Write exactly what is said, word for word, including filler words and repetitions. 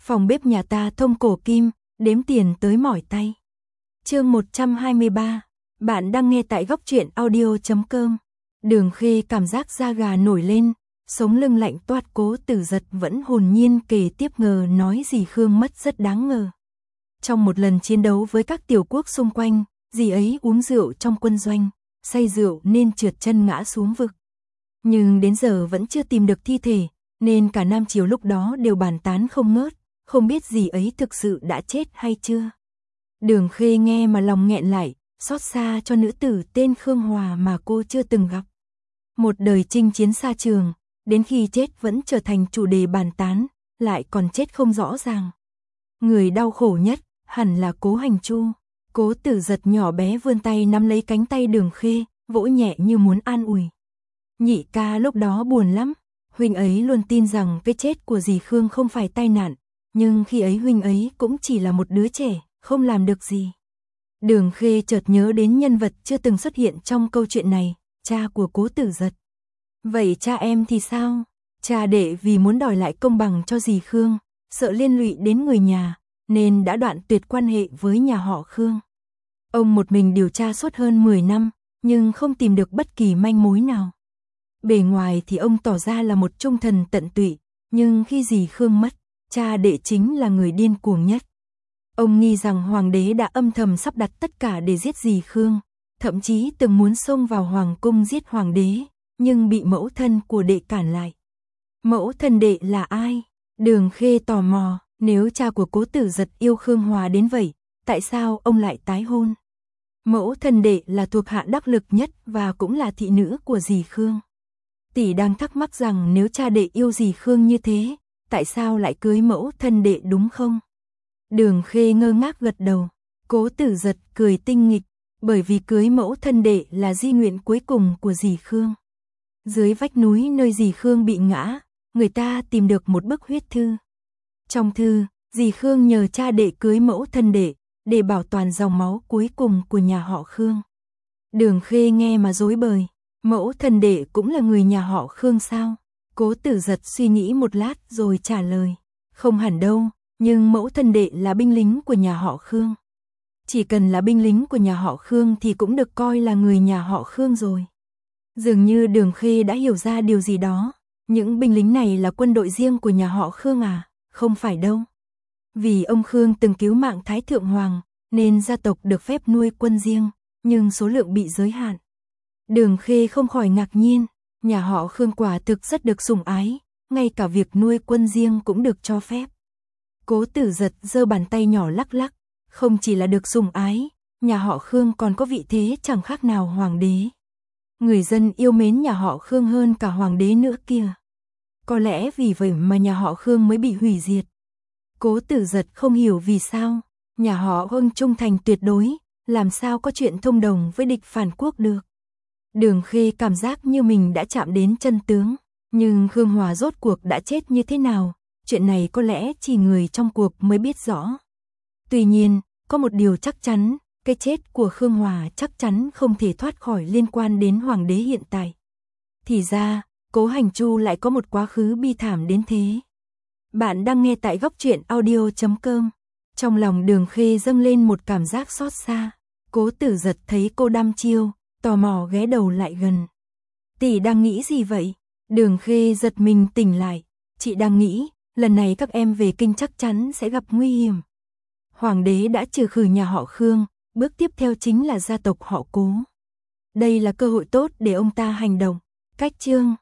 Phòng bếp nhà ta thông cổ kim, đếm tiền tới mỏi tay. Chương một trăm hai mươi ba. Bạn đang nghe tại góc truyện audio chấm com. Đường Khê cảm giác da gà nổi lên, sống lưng lạnh toát. Cố Tử Giật vẫn hồn nhiên kể tiếp ngờ nói dì Khương mất rất đáng ngờ. Trong một lần chiến đấu với các tiểu quốc xung quanh, dì ấy uống rượu trong quân doanh, say rượu nên trượt chân ngã xuống vực. Nhưng đến giờ vẫn chưa tìm được thi thể, nên cả Nam Triều lúc đó đều bàn tán không ngớt, không biết dì ấy thực sự đã chết hay chưa. Đường Khê nghe mà lòng nghẹn lại, xót xa cho nữ tử tên Khương Hòa mà cô chưa từng gặp. Một đời chinh chiến xa trường, đến khi chết vẫn trở thành chủ đề bàn tán, lại còn chết không rõ ràng. Người đau khổ nhất hẳn là Cố Hành Chu. Cố Tử Giật nhỏ bé vươn tay nắm lấy cánh tay Đường Khê, vỗ nhẹ như muốn an ủi. Nhị ca lúc đó buồn lắm, huynh ấy luôn tin rằng cái chết của dì Khương không phải tai nạn, nhưng khi ấy huynh ấy cũng chỉ là một đứa trẻ, không làm được gì. Đường Khê chợt nhớ đến nhân vật chưa từng xuất hiện trong câu chuyện này, cha của Cố Tử Giật. Vậy cha em thì sao? Cha đệ vì muốn đòi lại công bằng cho dì Khương, sợ liên lụy đến người nhà, nên đã đoạn tuyệt quan hệ với nhà họ Khương. Ông một mình điều tra suốt hơn mười năm, nhưng không tìm được bất kỳ manh mối nào. Bề ngoài thì ông tỏ ra là một trung thần tận tụy, nhưng khi dì Khương mất, cha đệ chính là người điên cuồng nhất. Ông nghi rằng hoàng đế đã âm thầm sắp đặt tất cả để giết dì Khương, thậm chí từng muốn xông vào hoàng cung giết hoàng đế, nhưng bị mẫu thân của đệ cản lại. Mẫu thân đệ là ai? Đường Khê tò mò, nếu cha của Cố Tử Giật yêu Khương Hòa đến vậy, tại sao ông lại tái hôn? Mẫu thân đệ là thuộc hạ đắc lực nhất và cũng là thị nữ của dì Khương. Tỷ đang thắc mắc rằng nếu cha đệ yêu dì Khương như thế, tại sao lại cưới mẫu thân đệ đúng không? Đường Khê ngơ ngác gật đầu. Cố Tử Giật cười tinh nghịch, bởi vì cưới mẫu thân đệ là di nguyện cuối cùng của dì Khương. Dưới vách núi nơi dì Khương bị ngã, người ta tìm được một bức huyết thư. Trong thư, dì Khương nhờ cha đệ cưới mẫu thân đệ, để bảo toàn dòng máu cuối cùng của nhà họ Khương. Đường Khê nghe mà rối bời, mẫu thân đệ cũng là người nhà họ Khương sao? Cố Tử Giật suy nghĩ một lát rồi trả lời, không hẳn đâu, nhưng mẫu thân đệ là binh lính của nhà họ Khương. Chỉ cần là binh lính của nhà họ Khương thì cũng được coi là người nhà họ Khương rồi. Dường như Đường Khê đã hiểu ra điều gì đó, những binh lính này là quân đội riêng của nhà họ Khương à? Không phải đâu. Vì ông Khương từng cứu mạng Thái Thượng Hoàng, nên gia tộc được phép nuôi quân riêng, nhưng số lượng bị giới hạn. Đường Khê không khỏi ngạc nhiên, nhà họ Khương quả thực rất được sủng ái, ngay cả việc nuôi quân riêng cũng được cho phép. Cố Tử Giật giơ bàn tay nhỏ lắc lắc, không chỉ là được sủng ái, nhà họ Khương còn có vị thế chẳng khác nào hoàng đế. Người dân yêu mến nhà họ Khương hơn cả hoàng đế nữa kia. Có lẽ vì vậy mà nhà họ Khương mới bị hủy diệt. Cố Tử Giật không hiểu vì sao, nhà họ Khương trung thành tuyệt đối, làm sao có chuyện thông đồng với địch phản quốc được. Đường Khê cảm giác như mình đã chạm đến chân tướng, nhưng Khương Hòa rốt cuộc đã chết như thế nào, chuyện này có lẽ chỉ người trong cuộc mới biết rõ. Tuy nhiên, có một điều chắc chắn, cái chết của Khương Hòa chắc chắn không thể thoát khỏi liên quan đến hoàng đế hiện tại. Thì ra, Cố Hành Chu lại có một quá khứ bi thảm đến thế. Bạn đang nghe tại góc truyện audio chấm com. Trong lòng Đường Khê dâng lên một cảm giác xót xa. Cố Tử Giật thấy cô đăm chiêu, tò mò ghé đầu lại gần. Tỷ đang nghĩ gì vậy? Đường Khê giật mình tỉnh lại. Chị đang nghĩ, lần này các em về kinh chắc chắn sẽ gặp nguy hiểm. Hoàng đế đã trừ khử nhà họ Khương, bước tiếp theo chính là gia tộc họ Cố. Đây là cơ hội tốt để ông ta hành động. Cách chương